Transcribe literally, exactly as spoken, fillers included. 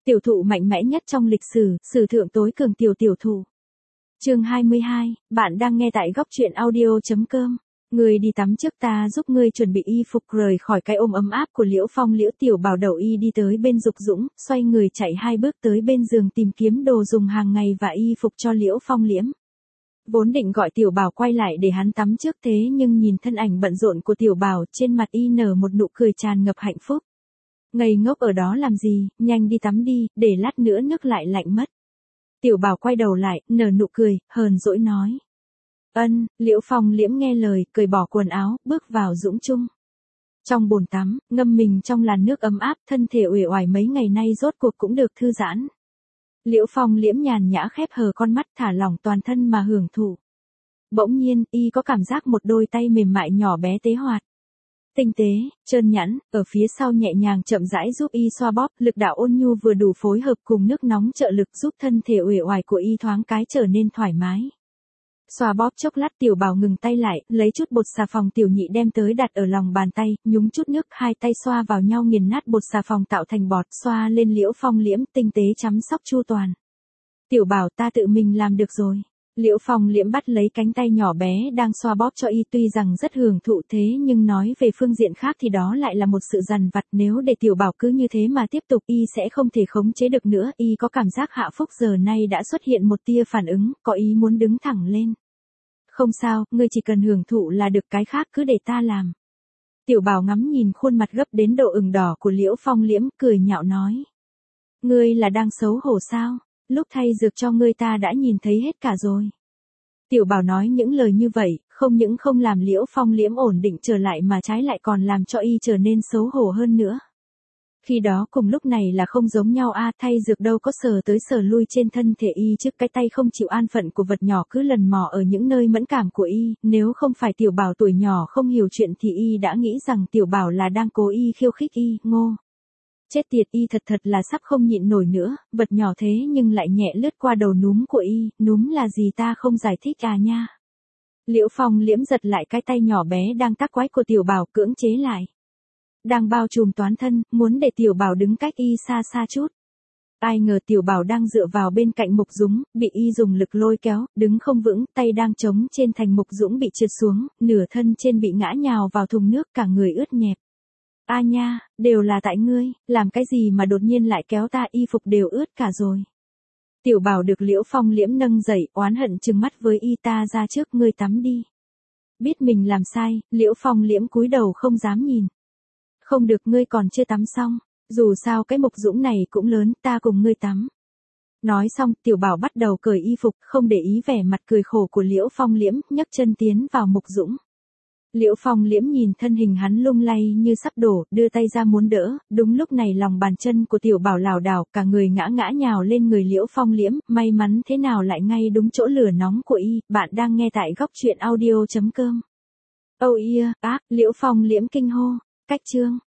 Tiểu thụ mạnh mẽ nhất trong lịch sử, sử thượng tối cường tiểu tiểu thụ. Chương hai mươi hai, bạn đang nghe tại góc truyện audio chấm com. Ngươi đi tắm trước, ta giúp ngươi chuẩn bị y phục. Rời khỏi cái ôm ấm áp của Liễu Phong, Liễu Tiểu Bảo đầu y đi tới bên Dục Dũng, xoay người chạy hai bước tới bên giường tìm kiếm đồ dùng hàng ngày và y phục cho Liễu Phong liễm. Vốn định gọi Tiểu Bảo quay lại để hắn tắm trước, thế nhưng nhìn thân ảnh bận rộn của Tiểu Bảo, trên mặt y nở một nụ cười tràn ngập hạnh phúc. Ngây ngốc ở đó làm gì, nhanh đi tắm đi, để lát nữa nước lại lạnh mất. Tiểu Bảo quay đầu lại, nở nụ cười, hờn dỗi nói. Ân, Liễu Phong liễm nghe lời, cởi bỏ quần áo, bước vào dũng chung. Trong bồn tắm, ngâm mình trong làn nước ấm áp, thân thể uể oải mấy ngày nay rốt cuộc cũng được thư giãn. Liễu Phong liễm nhàn nhã khép hờ con mắt, thả lỏng toàn thân mà hưởng thụ. Bỗng nhiên, y có cảm giác một đôi tay mềm mại nhỏ bé tế hoạt, tinh tế, trơn nhẵn, ở phía sau nhẹ nhàng chậm rãi giúp y xoa bóp, lực đạo ôn nhu vừa đủ phối hợp cùng nước nóng trợ lực giúp thân thể uể oải của y thoáng cái trở nên thoải mái. Xoa bóp chốc lát, Tiểu Bảo ngừng tay lại, lấy chút bột xà phòng tiểu nhị đem tới đặt ở lòng bàn tay, nhúng chút nước, hai tay xoa vào nhau nghiền nát bột xà phòng tạo thành bọt, xoa lên Liễu Phong liễm, tinh tế chăm sóc chu toàn. Tiểu Bảo, ta tự mình làm được rồi. Liễu Phong liễm bắt lấy cánh tay nhỏ bé đang xoa bóp cho y, tuy rằng rất hưởng thụ thế nhưng nói về phương diện khác thì đó lại là một sự dằn vặt, nếu để Tiểu Bảo cứ như thế mà tiếp tục y sẽ không thể khống chế được nữa, y có cảm giác hạ phúc giờ nay đã xuất hiện một tia phản ứng, có ý muốn đứng thẳng lên. Không sao, ngươi chỉ cần hưởng thụ là được, cái khác cứ để ta làm. Tiểu Bảo ngắm nhìn khuôn mặt gấp đến độ ửng đỏ của Liễu Phong liễm, cười nhạo nói. Ngươi là đang xấu hổ sao? Lúc thay dược cho ngươi ta đã nhìn thấy hết cả rồi. Tiểu Bảo nói những lời như vậy, không những không làm Liễu Phong liễm ổn định trở lại mà trái lại còn làm cho y trở nên xấu hổ hơn nữa. Khi đó cùng lúc này là không giống nhau a, à, thay dược đâu có sờ tới sờ lui trên thân thể y, trước cái tay không chịu an phận của vật nhỏ cứ lần mò ở những nơi mẫn cảm của y, nếu không phải Tiểu Bảo tuổi nhỏ không hiểu chuyện thì y đã nghĩ rằng Tiểu Bảo là đang cố y khiêu khích y, ngô. Chết tiệt, y thật thật là sắp không nhịn nổi nữa, vật nhỏ thế nhưng lại nhẹ lướt qua đầu núm của y, núm là gì ta không giải thích à nha. Liễu Phong liễm giật lại cái tay nhỏ bé đang tác quái của Tiểu Bảo, cưỡng chế lại. Đang bao trùm toán thân, muốn để Tiểu Bảo đứng cách y xa xa chút. Ai ngờ Tiểu Bảo đang dựa vào bên cạnh Mục Dũng, bị y dùng lực lôi kéo, đứng không vững, tay đang chống trên thành Mục Dũng bị trượt xuống, nửa thân trên bị ngã nhào vào thùng nước, cả người ướt nhẹp. A nha, đều là tại ngươi, làm cái gì mà đột nhiên lại kéo ta, y phục đều ướt cả rồi. Tiểu Bảo được Liễu Phong liễm nâng dậy, oán hận trừng mắt với y, ta ra trước, ngươi tắm đi. Biết mình làm sai, Liễu Phong liễm cúi đầu không dám nhìn. Không được, ngươi còn chưa tắm xong, dù sao cái Mục Dũng này cũng lớn, ta cùng ngươi tắm. Nói xong, Tiểu Bảo bắt đầu cởi y phục, không để ý vẻ mặt cười khổ của Liễu Phong liễm, nhấc chân tiến vào Mục Dũng. Liễu Phong liễm nhìn thân hình hắn lung lay như sắp đổ, đưa tay ra muốn đỡ, đúng lúc này lòng bàn chân của Tiểu Bảo lảo đảo, cả người ngã ngã nhào lên người Liễu Phong liễm, may mắn thế nào lại ngay đúng chỗ lửa nóng của y, bạn đang nghe tại góc truyện audio chấm com. Oh yeah, á, Liễu Phong liễm kinh hô, cách chương.